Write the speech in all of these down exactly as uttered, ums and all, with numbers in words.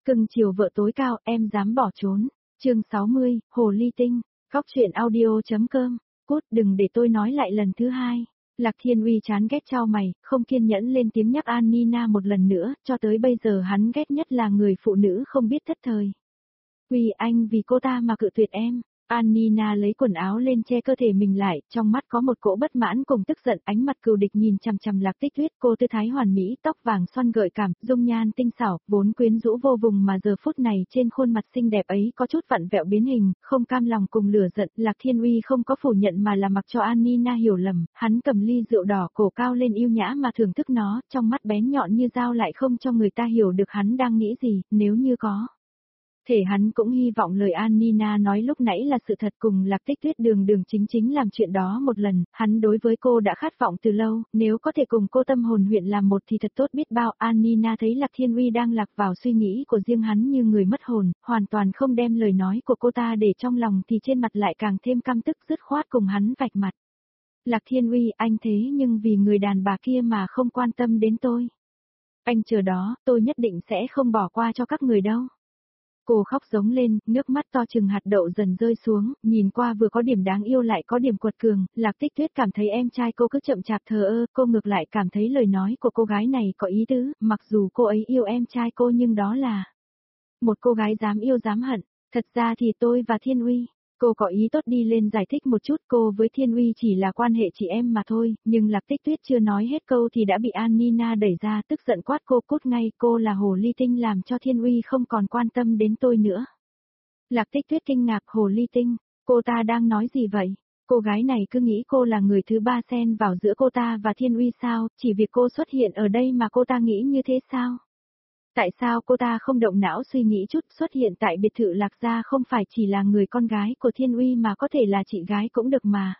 Cưng chiều vợ tối cao, em dám bỏ trốn. Chương sáu mươi, Hồ Ly Tinh. Góc truyện audio chấm com. Cút, đừng để tôi nói lại lần thứ hai. Lạc Thiên Uy chán ghét chau mày, không kiên nhẫn lên tiếng nhắc An Nina một lần nữa, cho tới bây giờ hắn ghét nhất là người phụ nữ không biết thất thời. Uy, anh vì cô ta mà cự tuyệt em. An Nina lấy quần áo lên che cơ thể mình lại, trong mắt có một cỗ bất mãn cùng tức giận, ánh mặt cừu địch nhìn chằm chằm Lạc Tích Tuyết, cô tư thái hoàn mỹ, tóc vàng xoăn gợi cảm, dung nhan tinh xảo, vốn quyến rũ vô vùng mà giờ phút này trên khuôn mặt xinh đẹp ấy có chút vặn vẹo biến hình, không cam lòng cùng lửa giận, Lạc Thiên Uy không có phủ nhận mà là mặc cho An Nina hiểu lầm, hắn cầm ly rượu đỏ cổ cao lên yêu nhã mà thưởng thức nó, trong mắt bén nhọn như dao lại không cho người ta hiểu được hắn đang nghĩ gì, nếu như có thể hắn cũng hy vọng lời An Nina nói lúc nãy là sự thật, cùng Lạc Tích Tuyết đường đường chính chính làm chuyện đó một lần, hắn đối với cô đã khát vọng từ lâu, nếu có thể cùng cô tâm hồn huyện làm một thì thật tốt biết bao. An Nina thấy Lạc Thiên Uy đang lạc vào suy nghĩ của riêng hắn như người mất hồn, hoàn toàn không đem lời nói của cô ta để trong lòng thì trên mặt lại càng thêm căm tức dứt khoát cùng hắn vạch mặt. Lạc Thiên Uy, anh thế nhưng vì người đàn bà kia mà không quan tâm đến tôi. Anh chờ đó, tôi nhất định sẽ không bỏ qua cho các người đâu. Cô khóc giống lên, nước mắt to chừng hạt đậu dần rơi xuống, nhìn qua vừa có điểm đáng yêu lại có điểm quật cường, Lạc Tích Tuyết cảm thấy em trai cô cứ chậm chạp thờ ơ, cô ngược lại cảm thấy lời nói của cô gái này có ý tứ, mặc dù cô ấy yêu em trai cô nhưng đó là một cô gái dám yêu dám hận, thật ra thì tôi và Thiên Uy. Cô có ý tốt đi lên giải thích một chút, cô với Thiên Uy chỉ là quan hệ chị em mà thôi, nhưng Lạc Tích Tuyết chưa nói hết câu thì đã bị An Nina đẩy ra, tức giận quát cô cút ngay, cô là Hồ Ly Tinh làm cho Thiên Uy không còn quan tâm đến tôi nữa. Lạc Tích Tuyết kinh ngạc, Hồ Ly Tinh, cô ta đang nói gì vậy? Cô gái này cứ nghĩ cô là người thứ ba xen vào giữa cô ta và Thiên Uy sao, chỉ việc cô xuất hiện ở đây mà cô ta nghĩ như thế sao? Tại sao cô ta không động não suy nghĩ chút, xuất hiện tại biệt thự Lạc gia không phải chỉ là người con gái của Thiên Uy mà có thể là chị gái cũng được mà.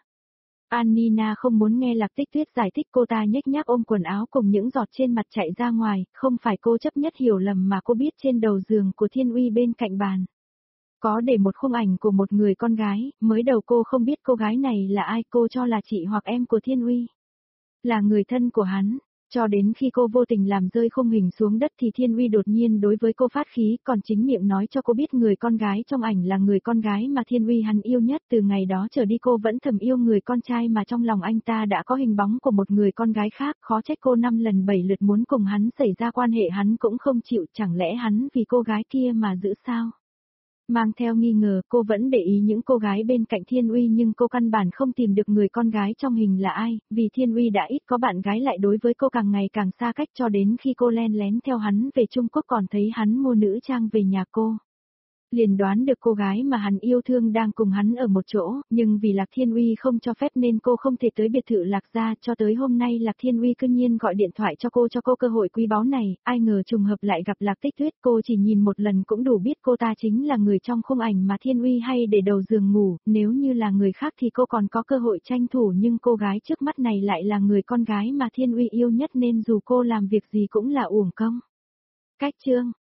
An Nina không muốn nghe Lạc Tích Tuyết giải thích, cô ta nhếch nhác ôm quần áo cùng những giọt trên mặt chạy ra ngoài, không phải cô chấp nhất hiểu lầm mà cô biết trên đầu giường của Thiên Uy bên cạnh bàn. Có để một khung ảnh của một người con gái, mới đầu cô không biết cô gái này là ai, cô cho là chị hoặc em của Thiên Uy. Là người thân của hắn. Cho đến khi cô vô tình làm rơi khung hình xuống đất thì Thiên Uy đột nhiên đối với cô phát khí, còn chính miệng nói cho cô biết người con gái trong ảnh là người con gái mà Thiên Uy hắn yêu nhất. Từ ngày đó trở đi cô vẫn thầm yêu người con trai mà trong lòng anh ta đã có hình bóng của một người con gái khác, khó trách cô năm lần bảy lượt muốn cùng hắn xảy ra quan hệ hắn cũng không chịu, chẳng lẽ hắn vì cô gái kia mà giữ sao? Mang theo nghi ngờ, cô vẫn để ý những cô gái bên cạnh Thiên Uy nhưng cô căn bản không tìm được người con gái trong hình là ai, vì Thiên Uy đã ít có bạn gái lại đối với cô càng ngày càng xa cách, cho đến khi cô len lén theo hắn về Trung Quốc còn thấy hắn mua nữ trang về nhà cô. Liền đoán được cô gái mà hắn yêu thương đang cùng hắn ở một chỗ, nhưng vì Lạc Thiên Uy không cho phép nên cô không thể tới biệt thự Lạc gia, cho tới hôm nay Lạc Thiên Uy cư nhiên gọi điện thoại cho cô cho cô cơ hội quý báu này, ai ngờ trùng hợp lại gặp Lạc Tích Tuyết, cô chỉ nhìn một lần cũng đủ biết cô ta chính là người trong khung ảnh mà Thiên Uy hay để đầu giường ngủ, nếu như là người khác thì cô còn có cơ hội tranh thủ, nhưng cô gái trước mắt này lại là người con gái mà Thiên Uy yêu nhất nên dù cô làm việc gì cũng là uổng công. Cách chương